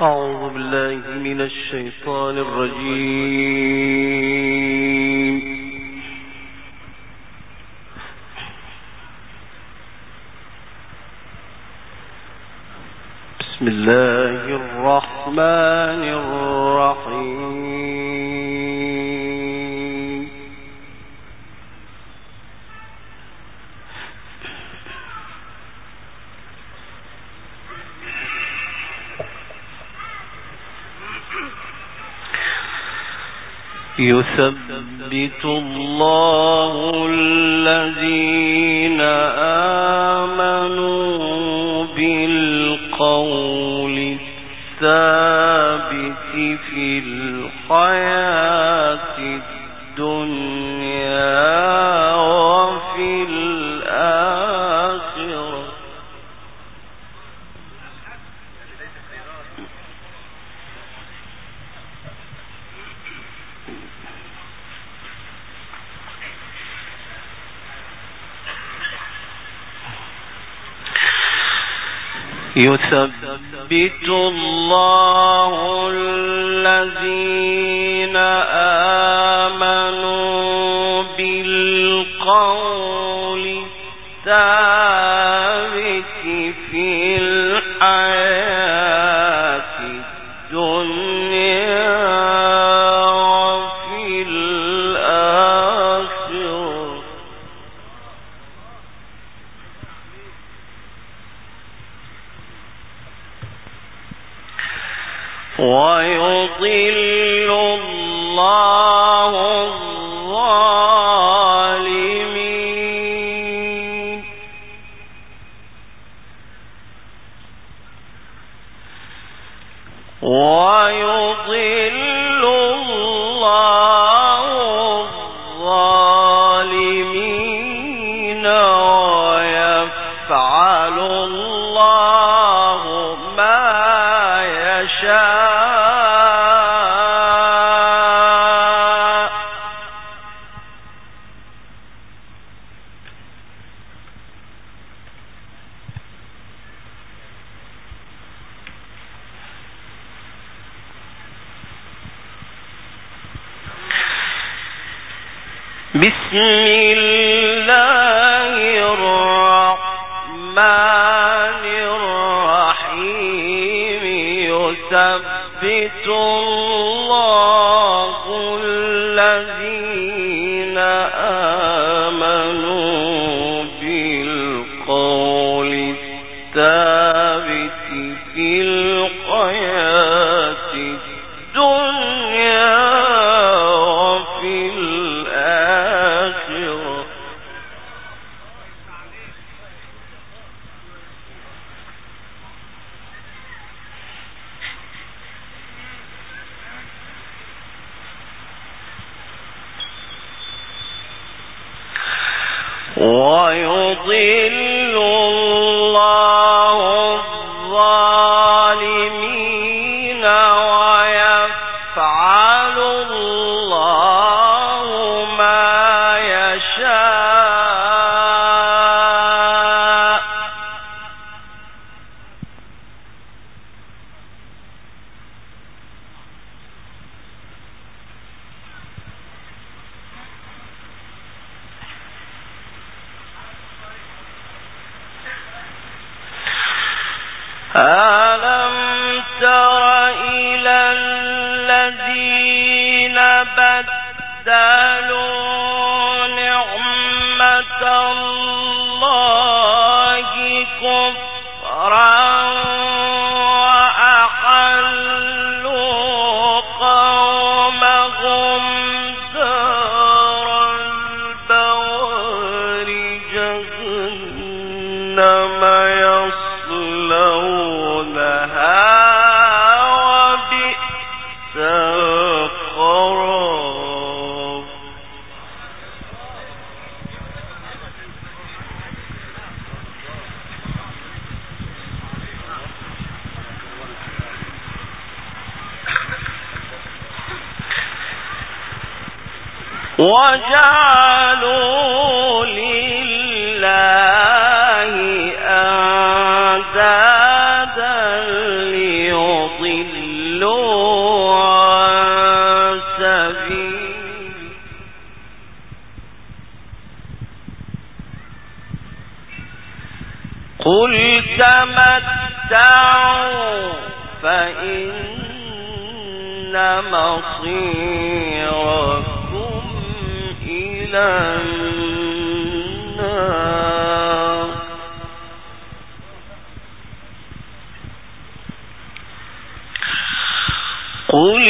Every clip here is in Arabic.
أعوذ بالله من الشيطان الرجيم. بسم الله الرحمن الرحيم. يثبت الله الذين آمنوا بالقول الثابت في الحياة الدنيا وفي الآخرة. يثبت الله الذين آمنوا بالقول الثابت في الحياة الدنيا وفي الآخرة. ويضل الله الظالمين. ويضل الله الظالمين ويفعل الله ما يشاء. بسم الله الرحمن الرحيم. يثبت الله الذين آمنوا بالقول الثابت في الحياة الدنيا وفي الآخرة. ويضل الله الظالمين ويفعل الله ما يشاء. ألم تر إلى الذين بدلوا نعمة الله كفرا وأحلوا قومهم دار البوار جهنم يصلونها وبئس القرار. وجعلوا لله أندادا ليضلوا تمتعوا فإن مصيركم إلى النار. قل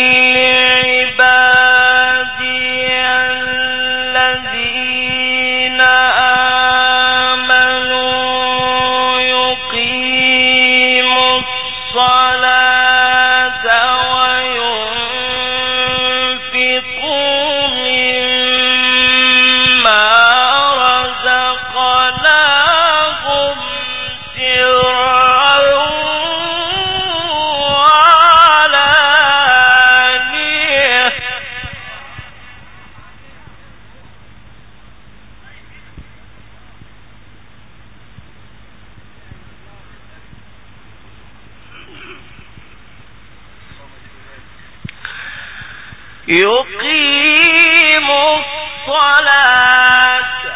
يقيموا الصلاة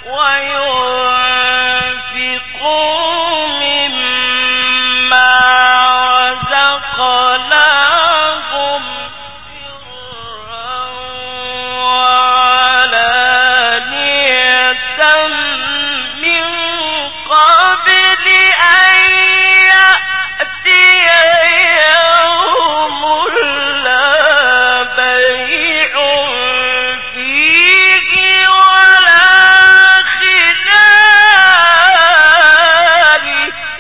وينفقوا مما رزقناهم سرا وعلانية من قبل أن يأتي يوم لا بيع فيه ولا خلال.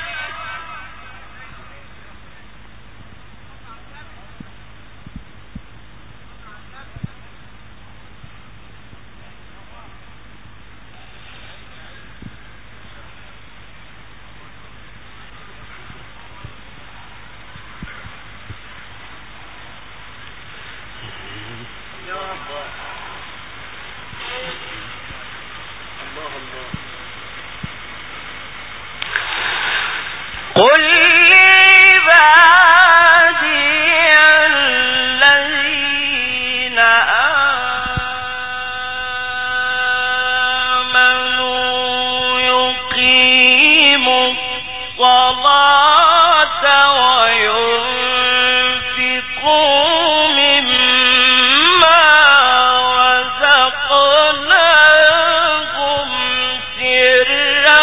قل لعبادي الذين آمنوا يقيموا الصلاة وينفقوا مما رزقناهم سرا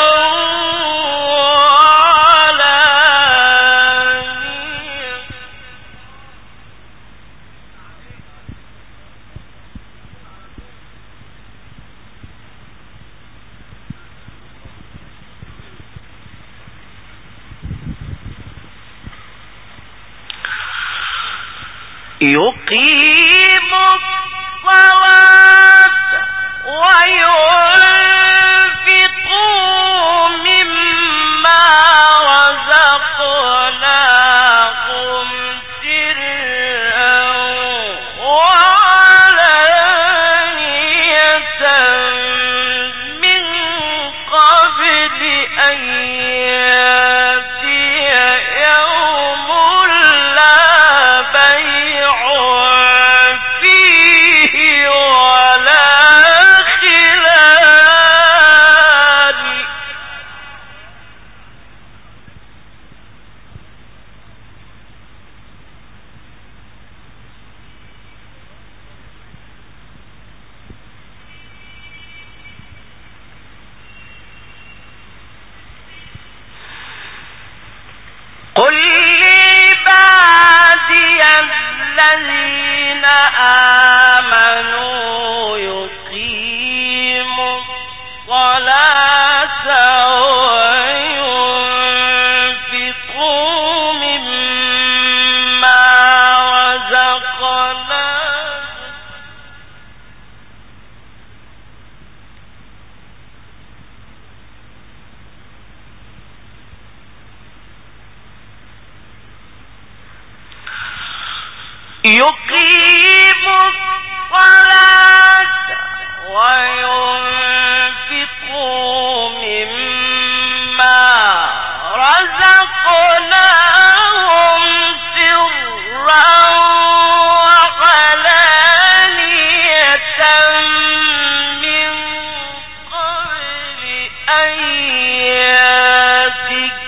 يقيموا الصلاة وينفقوا مما رزقناهم سرا وعلانية من قبل أن يأتي يوم لا بيع فيه ولا خلال. قل لعبادي الذين آمنوا يقيموا الصلاة وينفقوا مما رزقناهم يقيموا الصلاة وينفقوا مما رزقناهم سرا وعلانية من قبل أن يأتي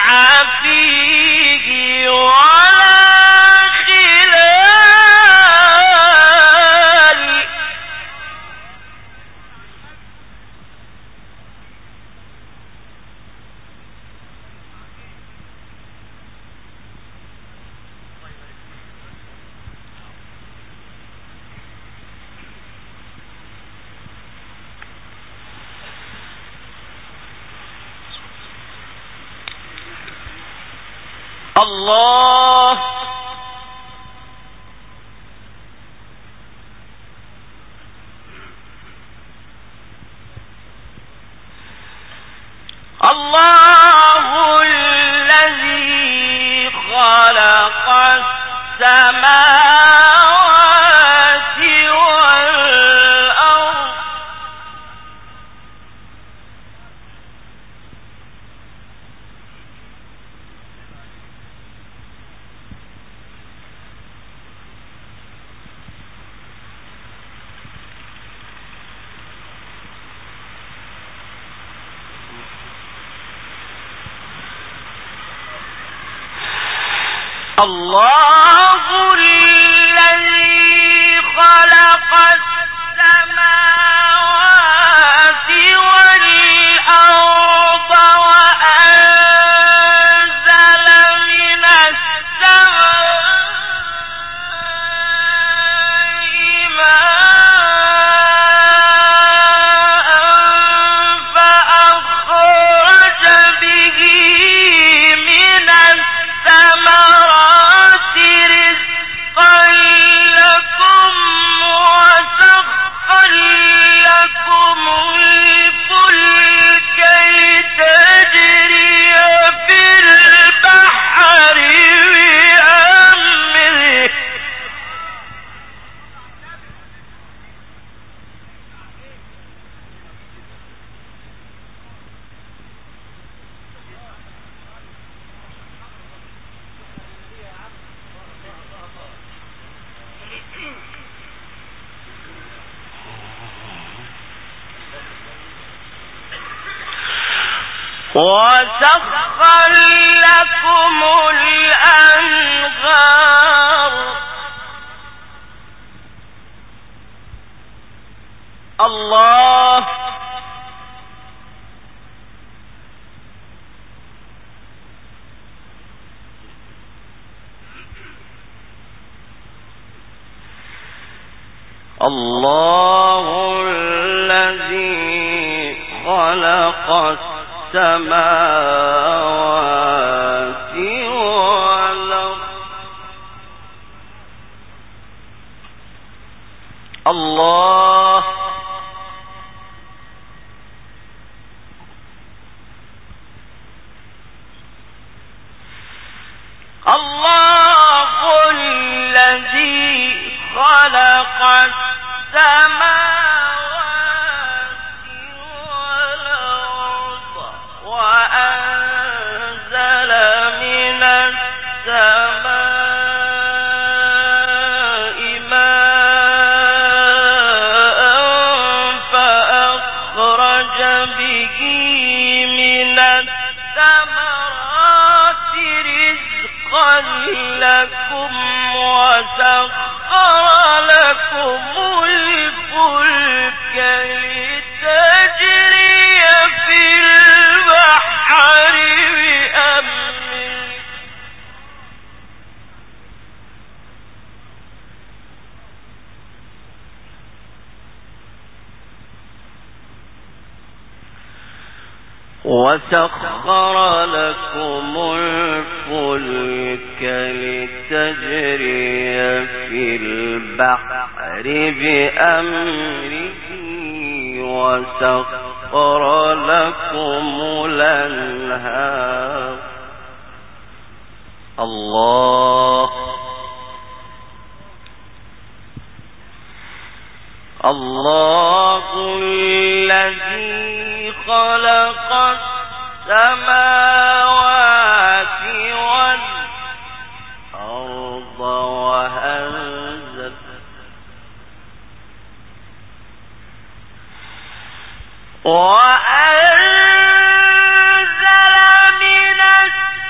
فيه ولا خلال. الله الله الذي خلق السماوات والأرض الله الذي خلق السماوات والأرض وأنزل من السماء ماء فأخرج به من الثمرات رزقا لكم وسخر لكم الفلك لتجري في البحر بأمره وسخر لكم الأنهار الله الله الذي خلق السماوات والأرض الله الله الذي خلق السماوات والأرض وأنزل من السماء ماء فأخرج به من الثمرات رزقا لكم وسخر لكم الفلك لتجري في البحر بأمره وسخر لكم الفلك لتجري في البحر بأمره وسخر لكم الأنهار الله الله الذي خلق السماوات والأرض وأنزل من السماء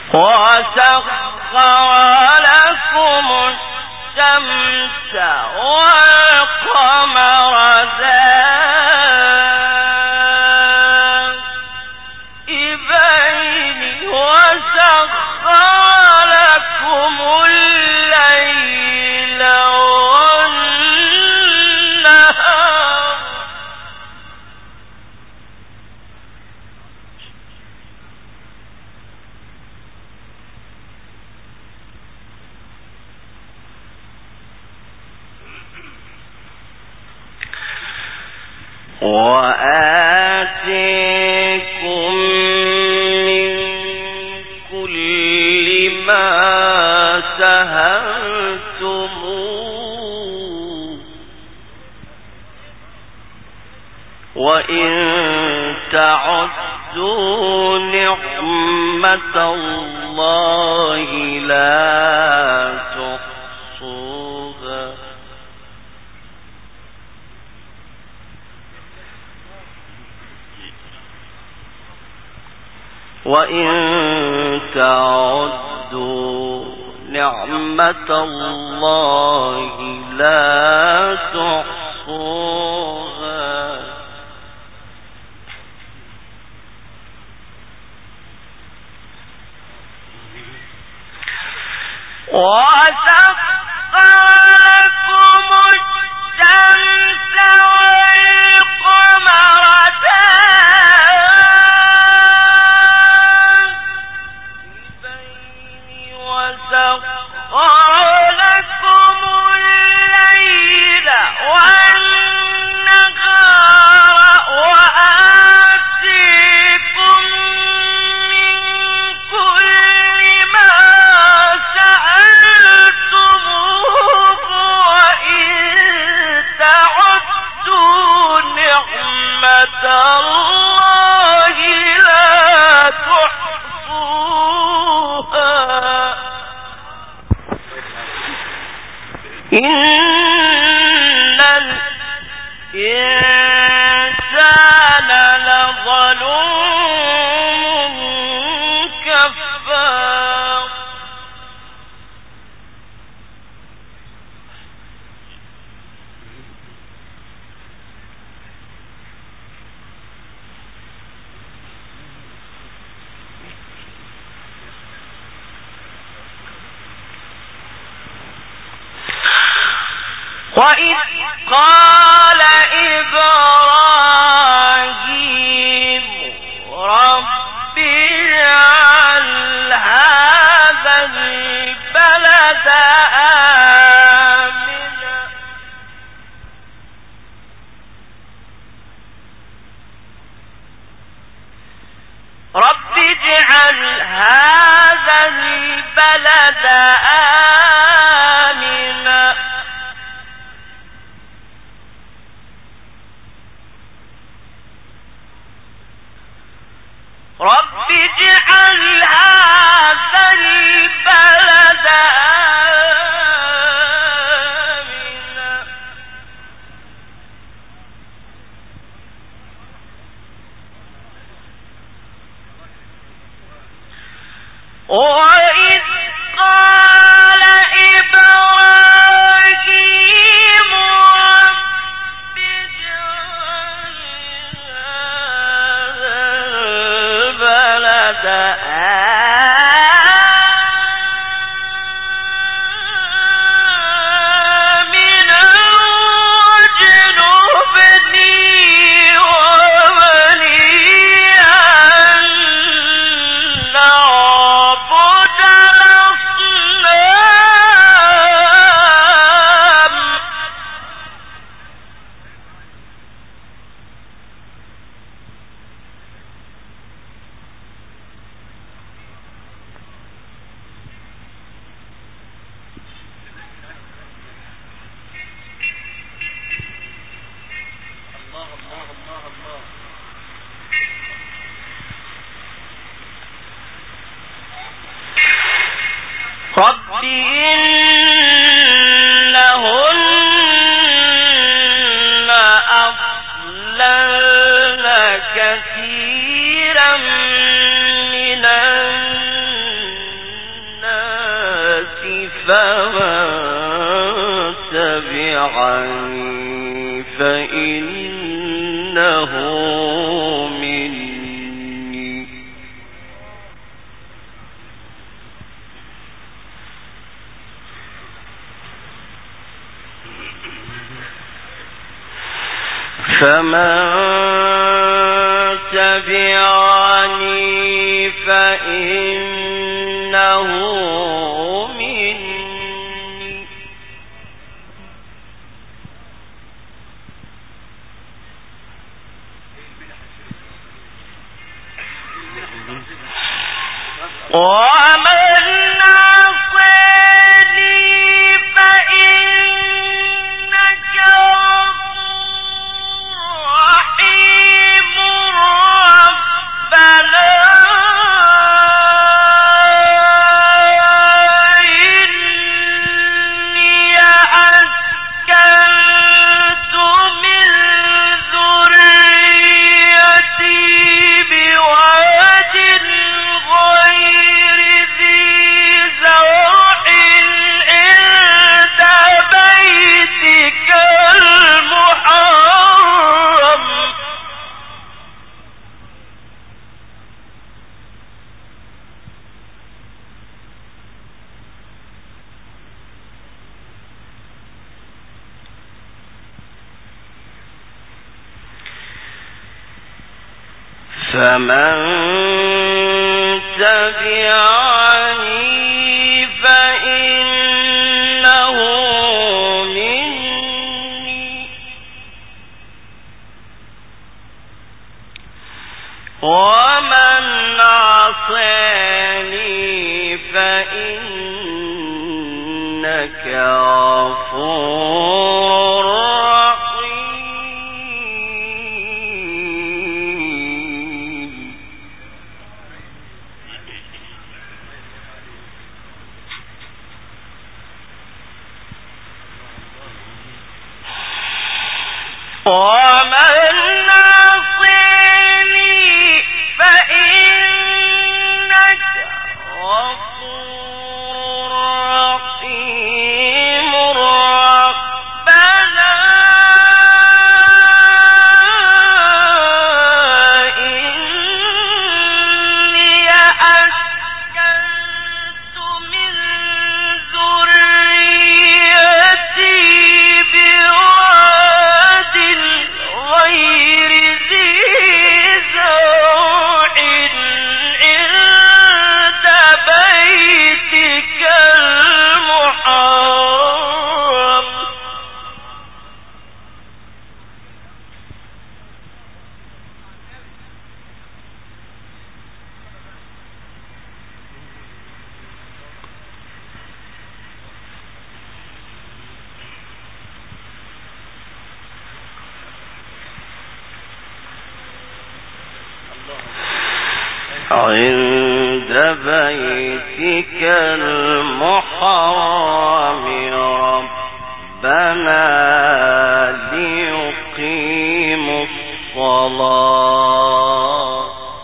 وسخر لكم الشمس والقمر دائبين وسخر لكم الليل والنهار وآتيكم من كل ما سألتموه وإن تعدوا نعمة الله لا تحصوها وإن تعدوا نعمة الله لا تحصوها وسخر لكم الشمس والقمر دائبين وسخر لكم الليل والنهار وآتيكم من كل ما سألتموه وإن تعدوا نعمة الله لا تحصوها إن الإنسان لظلوم كفار وإذ قال إبراهيم رب اجعل هذا البلد آمنا رب اجعل هذا البلد آمنا رب اجعل هذا البلد آمنا وإذ قال إبراهيم رب اجعل هذا البلد آمنا واجنبني وبني أن نعبد الأصنام رب إنهن أضللن كثيرا من الناس فمن تبعني فإنه مني فمن تبعني فإنه مني ومن عصاني فإنك غفور عند بيتك المحرم ربنا ليقيموا الصلاة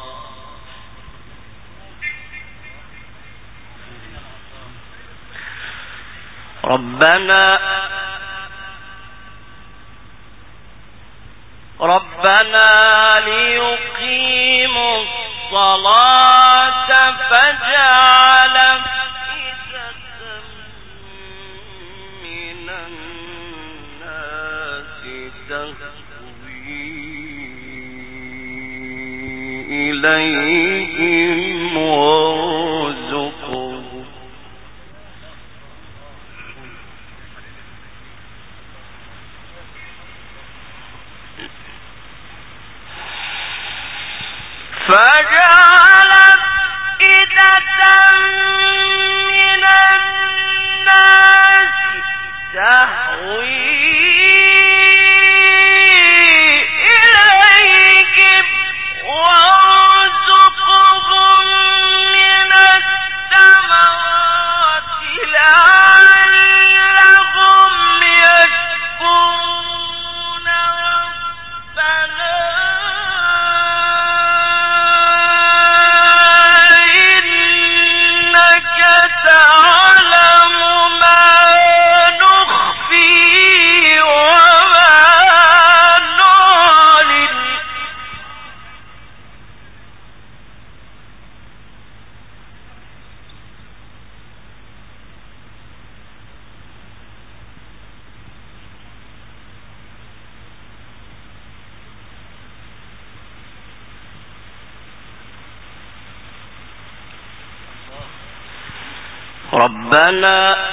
ربنا ليقيموا الصلاة فاجعل أفئدة من الناس تهوي إليهم وارزقهم ربنا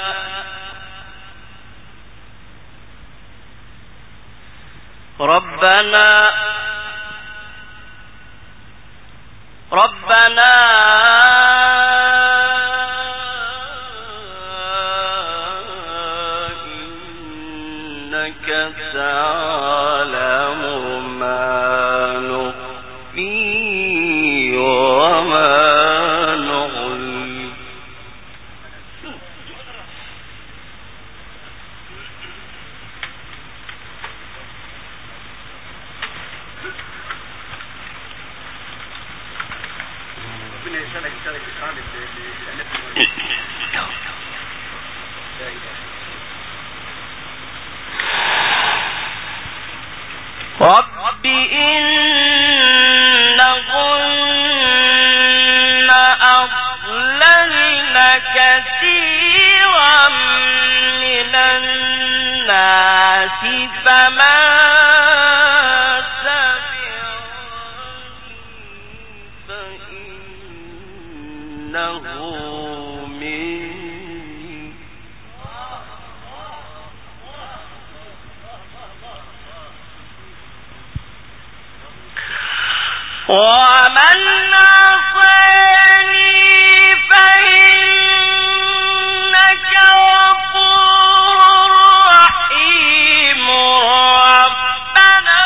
إنك تعلم ما نخفي وما نعلن رب إنهن أضللن كثيرا من الناس فما ومن عصاني فإنك غفور رحيم ربنا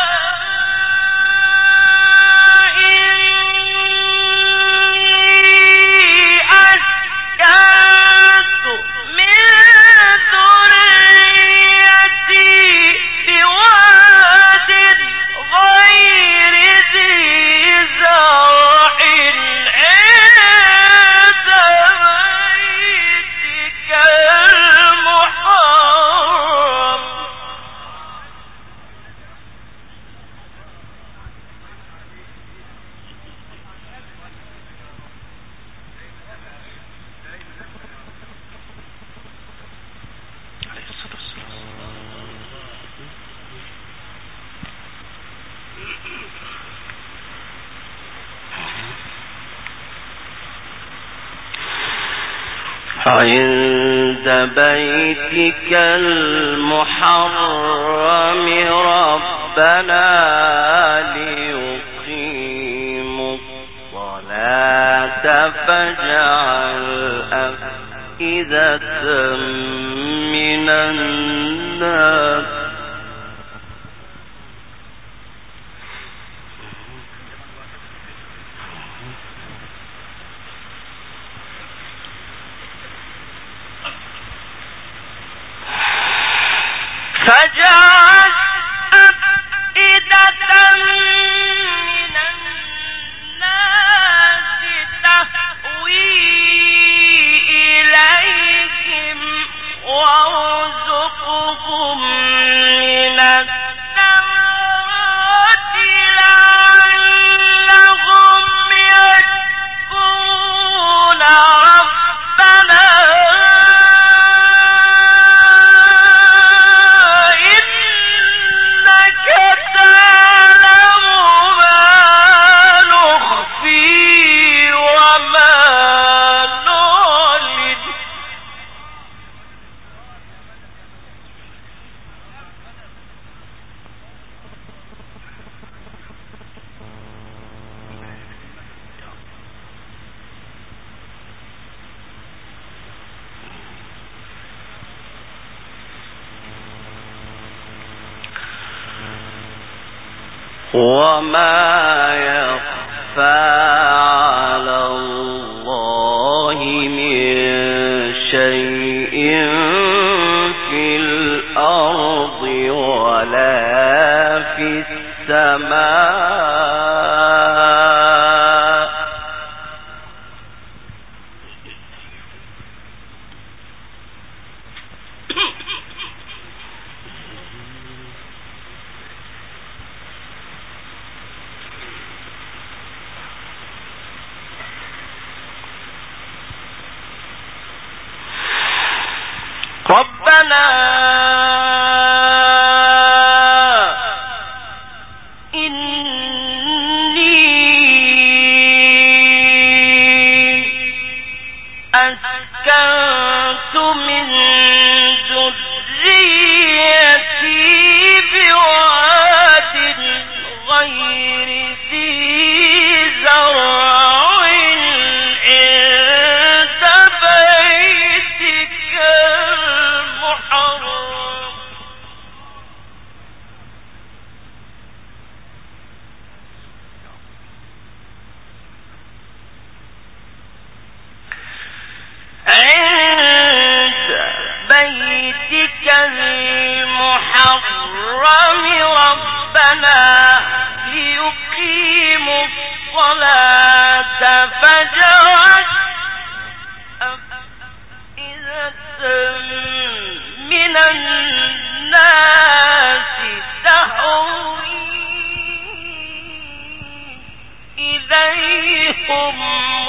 إني أسكنت من ذريتي بواد غير ذي زرع عند بيتك المحرم عند بيتك المحرم ربنا ليقيموا الصلاة فاجعل أفئدة من الناس فجعل أفئدة من الناس تهوي إليهم وارزقهم من الثمرات لعلهم يشكرون ربنا وما يخفى على الله من شيء في الأرض ولا في السماء ربنا أسكنت من ذريتي بواد غير ذي زرع عند بيتك المحرم ربنا ليقيموا الصلاة فاجعل أفئدة من الناس تهوي إليهم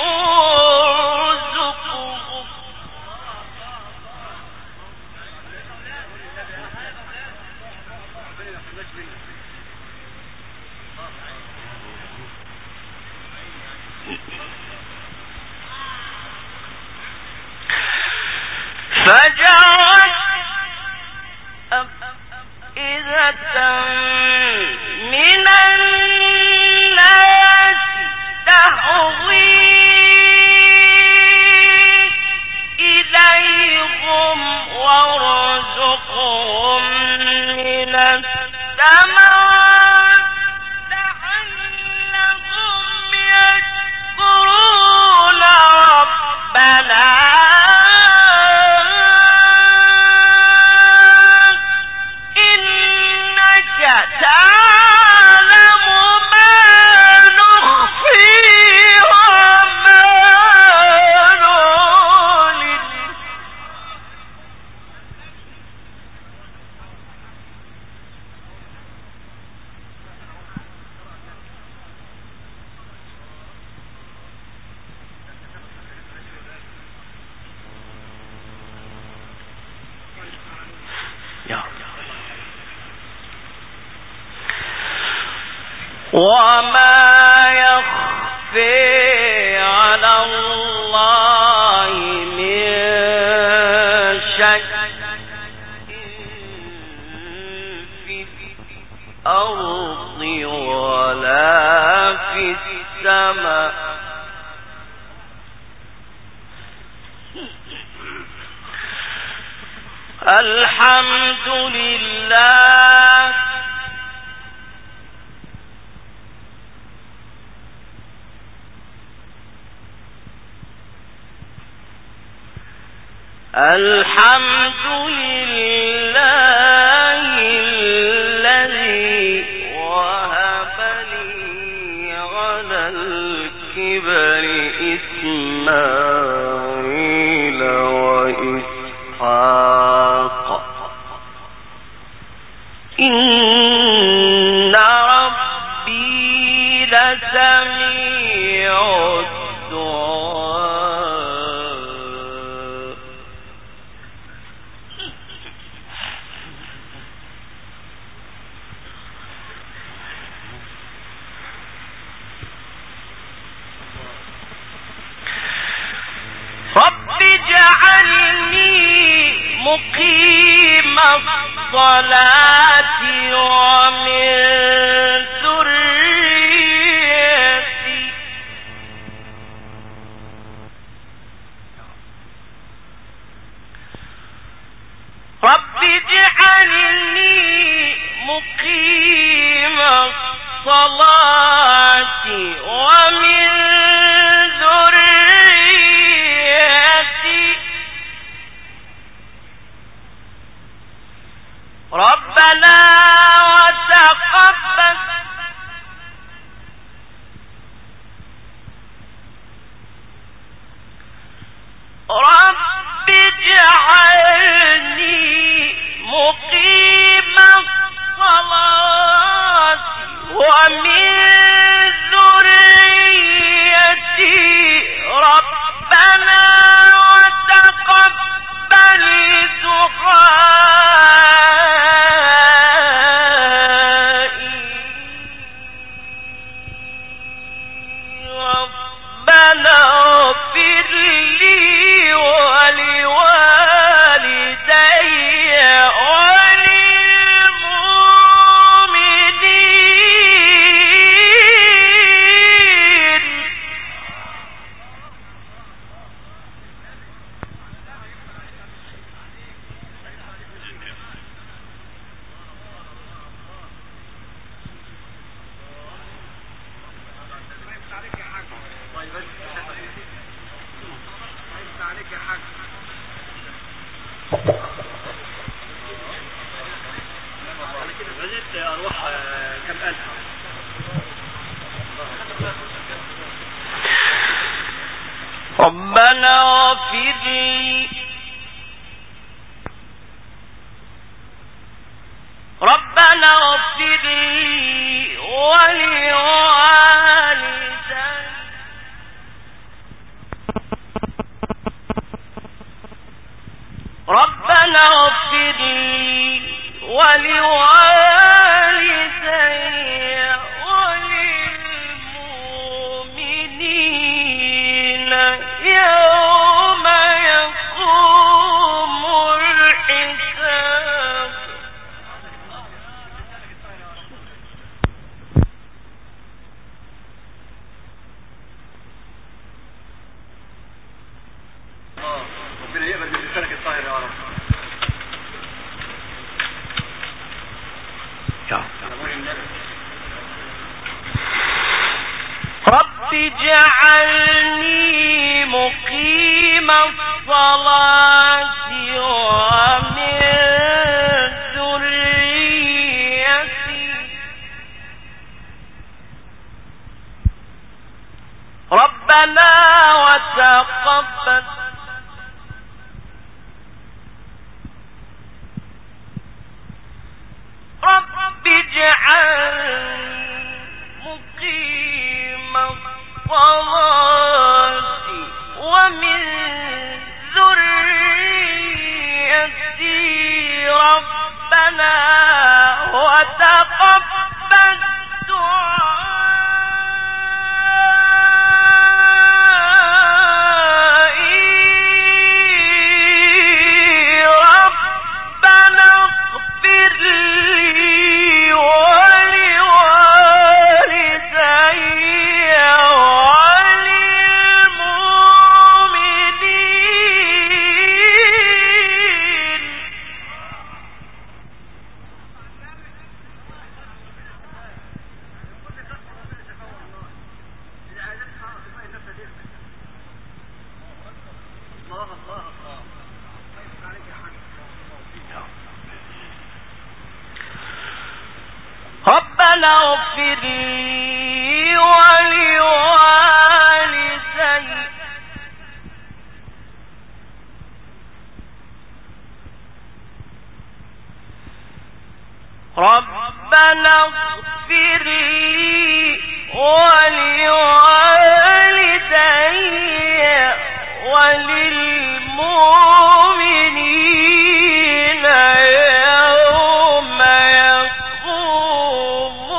وارزقهم فجعل أفئدة من الناس تهوي إليهم وارزقهم من الثمرات لعلهم يشكرون ربنا وما يخفي على الله من شيء في الأرض ولا في السماء الحمد لله الحمد لله الذي وهب لي على الكبر إسماعيل وإسحاق إن ربي لسميع رب اجعلني مقيم الصلاة ومن ذريتي رب اجعلني مقيم الصلاة ومن ربنا وتقبل رب اجعلني مقيم الصلاة ومن ذريتي ربنا اغفر لي ولوالدي وللمؤمنين يوم يقوم الحساب. ربنا يقبل من لسانك الطاهر يا رب. رب اجعلني مقيم الصلاة ومن ذريتي ربنا وتقبل رب اجعلني مقيم الصلاة ومن ذريتي ربنا وتقبل ربنا اغفر لي ولوالدي ربنا اغفر لي ولوالدي وللمؤمنين يوم يقوم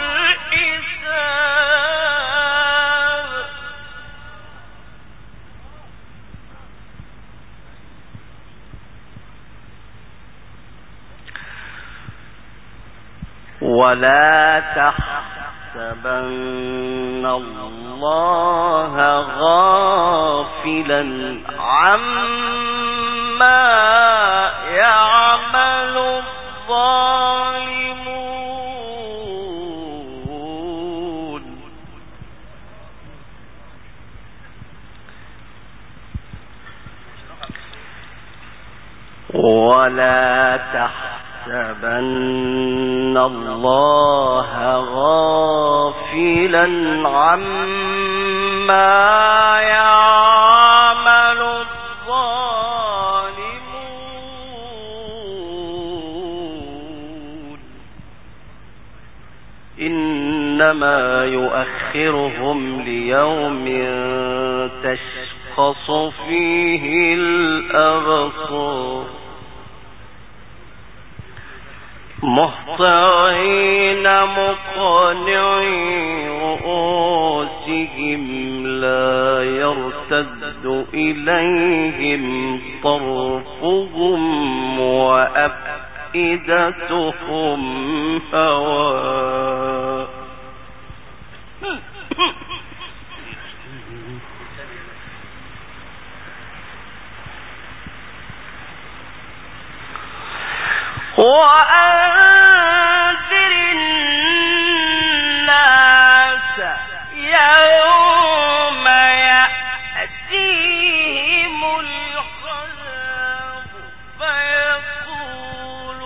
الحساب. ولا تحسبن الله غافلا عما يعمل الظالمون ولا تحسبن الله غافلا عما يعمل الظالمون إنما يؤخرهم ليوم تشخص فيه الأبصار مهطعين مقنعي رؤوسهم لا يرتد إليهم طرفهم وأفئدتهم هواء وأنذر الناس يوم يأتيهم العذاب فيقول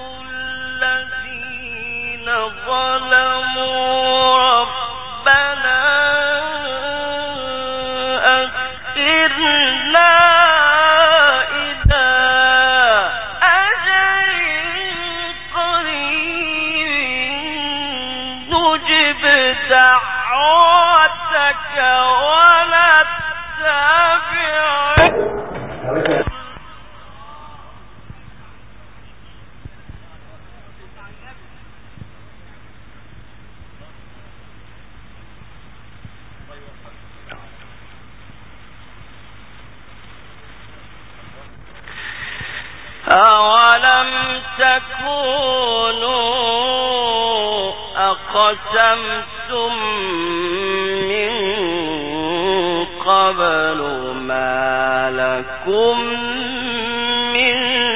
الذين ظلموا ربنا أخرنا إلى أجل قريب أولم تكونوا أقسمتم من قبل ما لكم من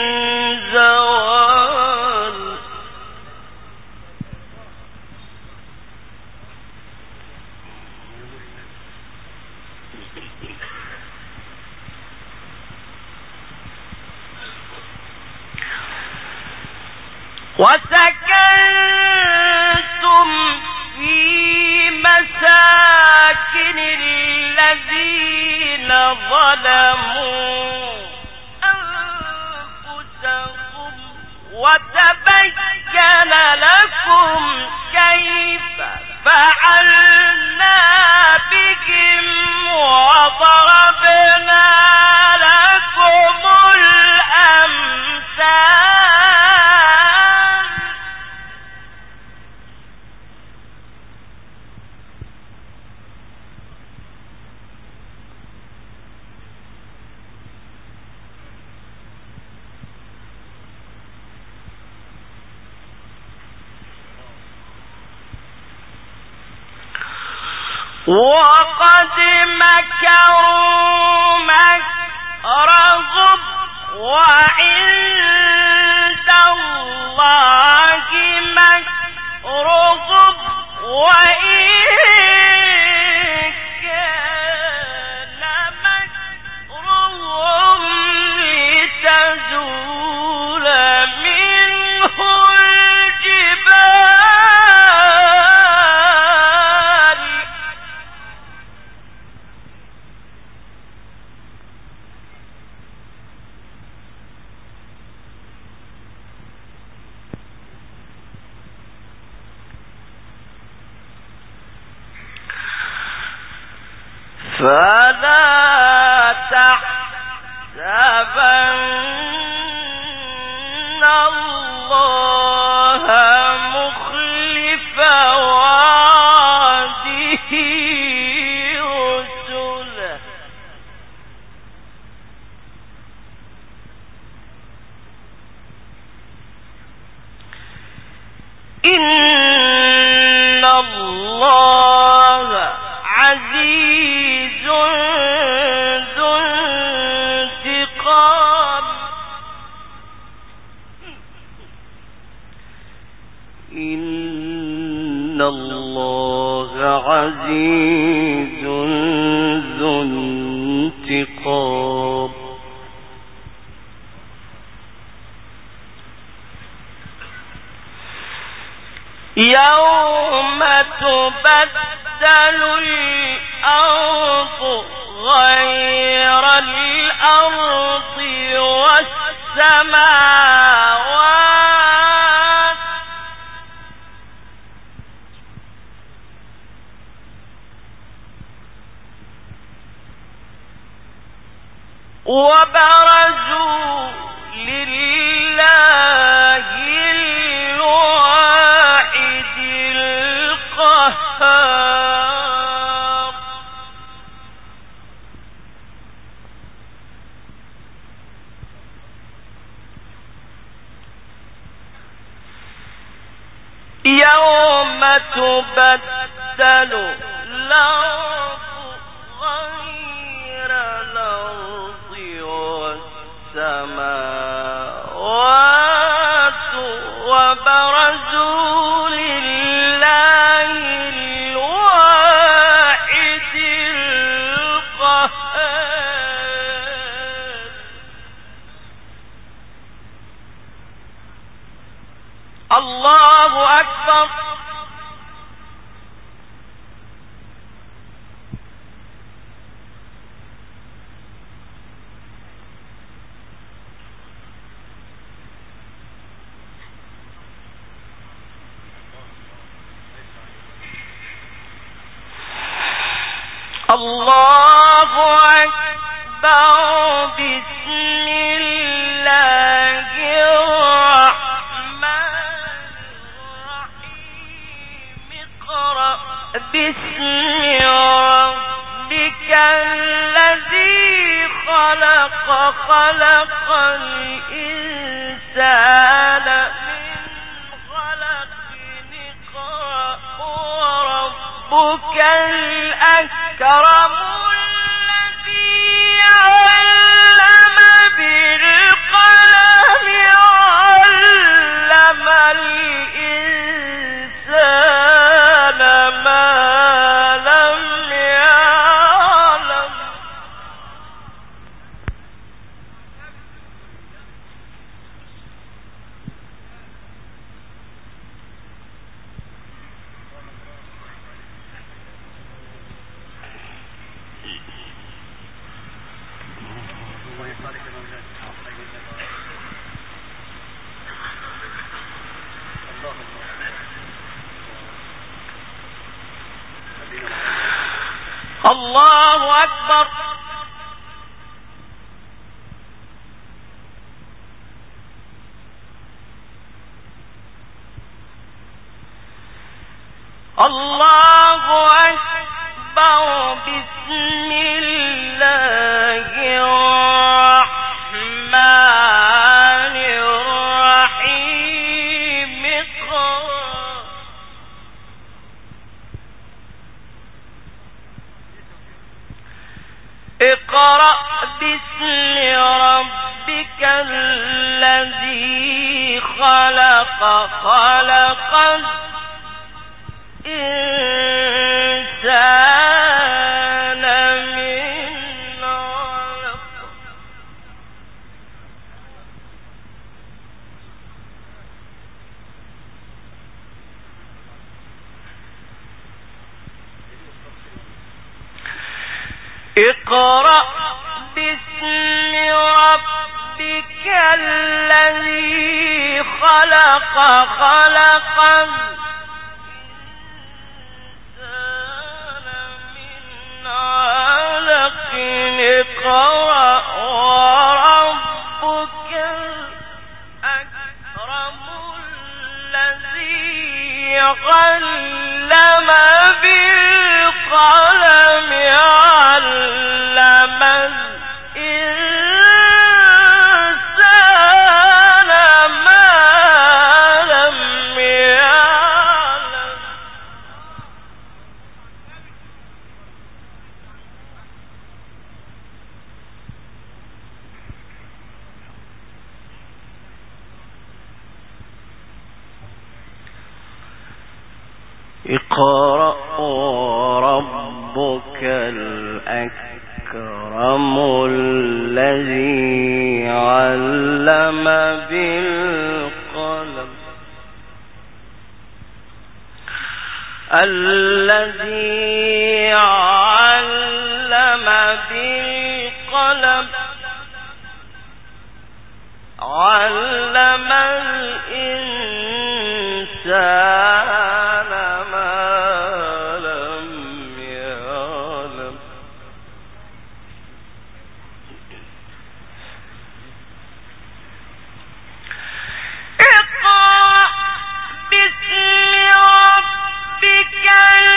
زوال وسكنتم في مساكن الذين ظلموا أنفسهم وتبين لكم كيف فعلنا بهم وضربنا لكم الأمثال وقد مكروا مكرهم وعند الله مكرهم وإن كان مكرهم لتزول منه الجبال فلا تحسبن الله مخلف وعده رسله إن الله عزيز ذو انتقام إن الله عزيز ذو انتقام يوم تبدل الأرض غير الأرض والسماوات وبرزوا لله الواحد القهار يوم تبدل الأرض غير الأرض والسماوات وبرزوا لله الواحد القهار الله أكبر الله أكبر بسم الله الرحمن الرحيم اقرأ باسم ربك الذي خلق خلق الإنسان الله أكبر. الله أكبر. بسم الله الرحمن الرحيم. اقرأ باسم ربك الذي خلق. خلق الإنسان من علق. اقرأ باسم ربك الذي خلق. خلق الإنسان من علق. اقرأ وربك الأكرم الذي علم بالقلم. علم الإنسان ما لم يعلم. اقرأ وربك الأكرم الذي علم بالقلم. الذي علم بالقلم. علم الإنسان ما لم يعلم. اقرأ باسم ربك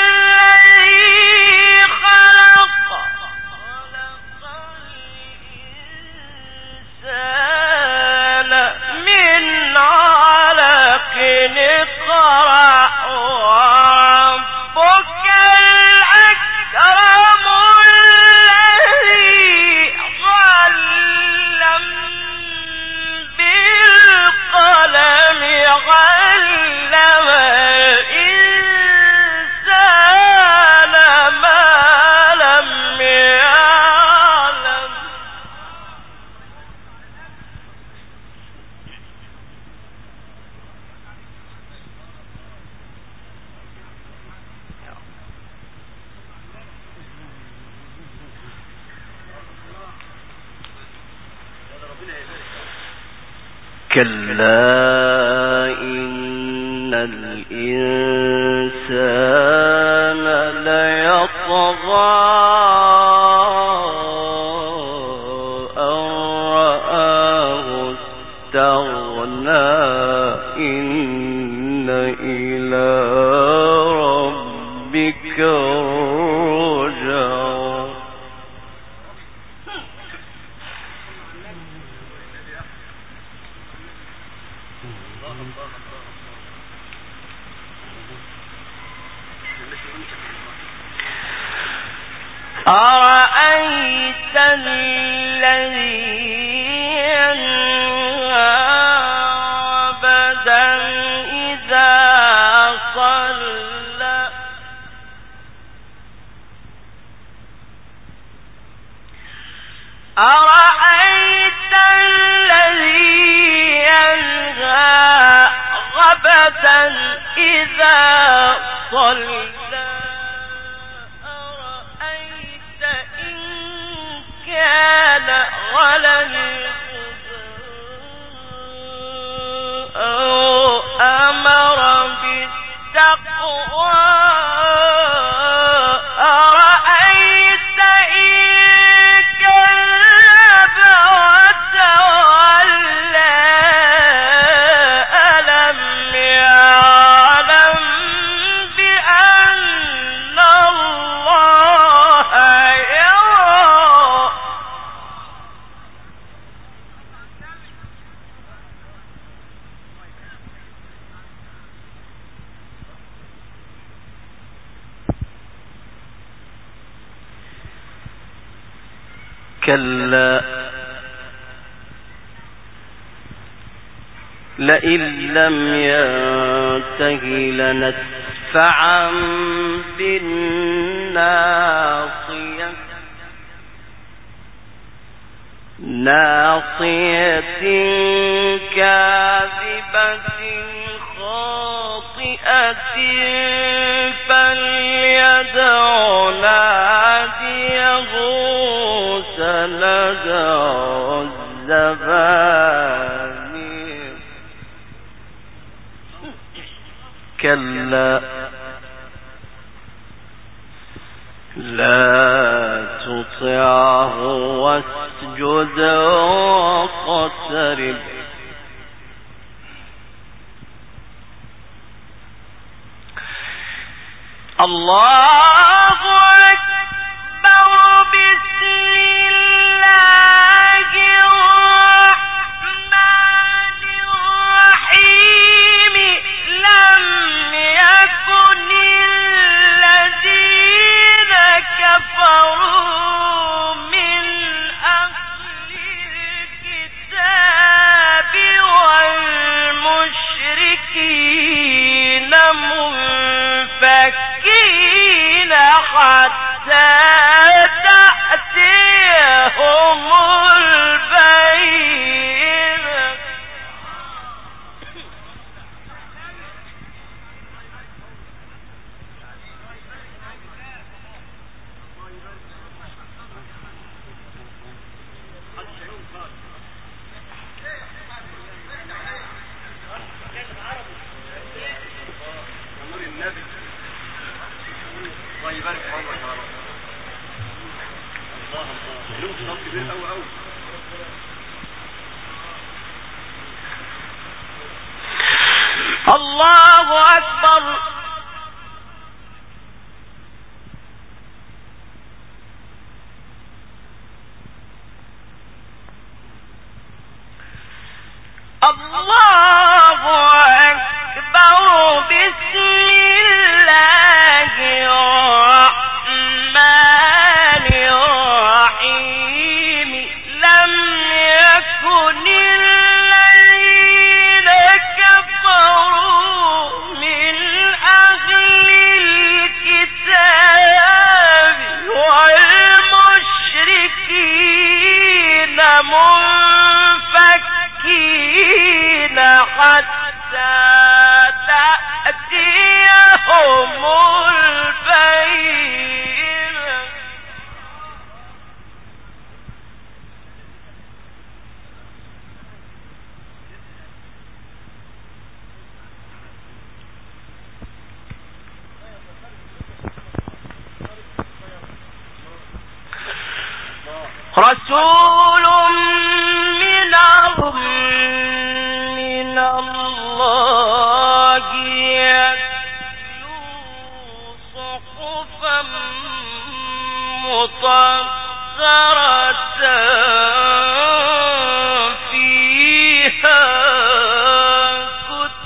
الذي خلق. خلق الإنسان من علق. اقرأ وربك الأكرم الذي علم بالقلم. علم الإنسان ما لم يعلم. كلا إن الإنسان ليطغى أن رآه استغنى. إن إلى ربك الرجعى. أرأيت الذي ينهى عبدا إذا صلى أرأيت الذي ينهى عبدا إذا صلى كان على الهدى أو أمر بالتقوى أرأيت إن كذب وتولى ألم يعلم بأن الله كلا لئن لم ينته لنسفعا بالناصية ناصية كاذبة خاطئة فليدع ناديه سندع الزبانية كلا لا تطعه واسجد واقترب الله أكبر بسم الله الرحمن الرحيم لم يكن الذين كفروا من أهل الكتاب والمشركين منفكين حتى تأتيهم البينة الله أكبر الله أكبر بسم الله الرحمن الرحيم لم يكن الذين كفروا من أهل الكتاب والمشركين منفكين حتى تأتيهم البينة رسول منهم من الله يتلو صحفا مطهرة فيها كتب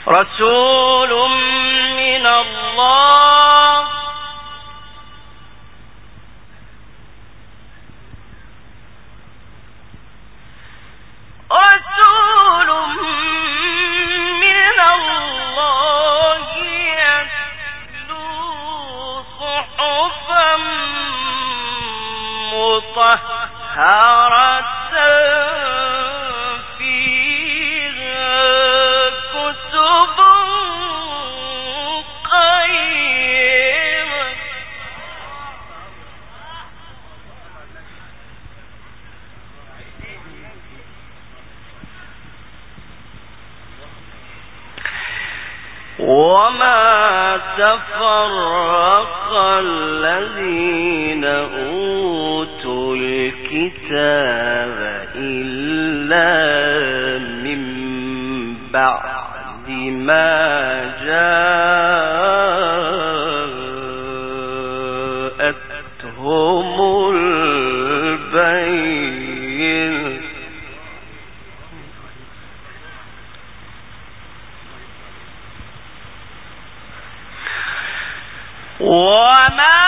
رسول من الله يتلو صحفا مطهرة وما تفرق الذين أوتوا الكتاب إلا من بعد ما جاءتهم البينة وما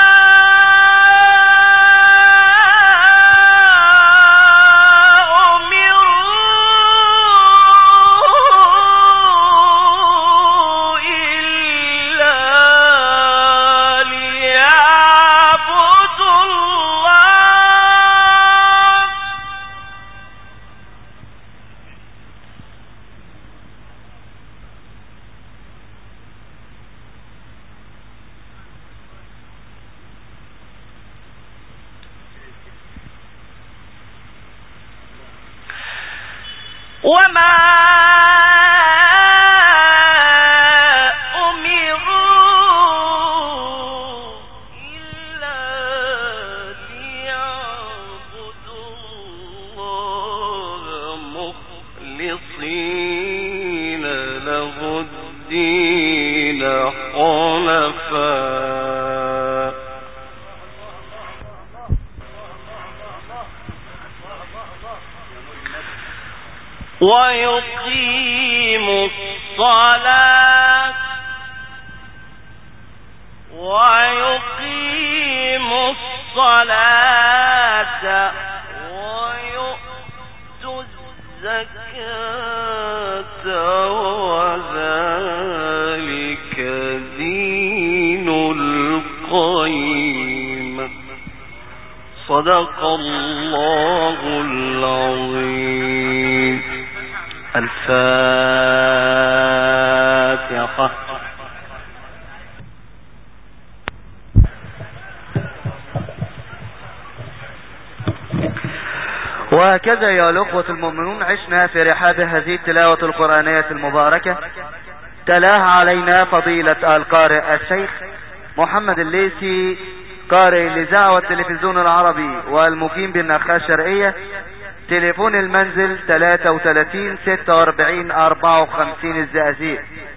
مخلصين له الدين حنفاء ويقيم الصلاة ويؤتوا الزكاة وذلك دين القيم. صدق الله العظيم. الفاتحة. وهكذا يا الأخوة المؤمنون عشنا في رحاب هذه التلاوة القرآنية المباركة، تلاها علينا فضيلة القارئ الشيخ محمد الليثي، قارئ الإذاعة والتلفزيون العربي والمقيم بالنخاة الشرقية. تليفون المنزل 33 46 54 الزقازيق.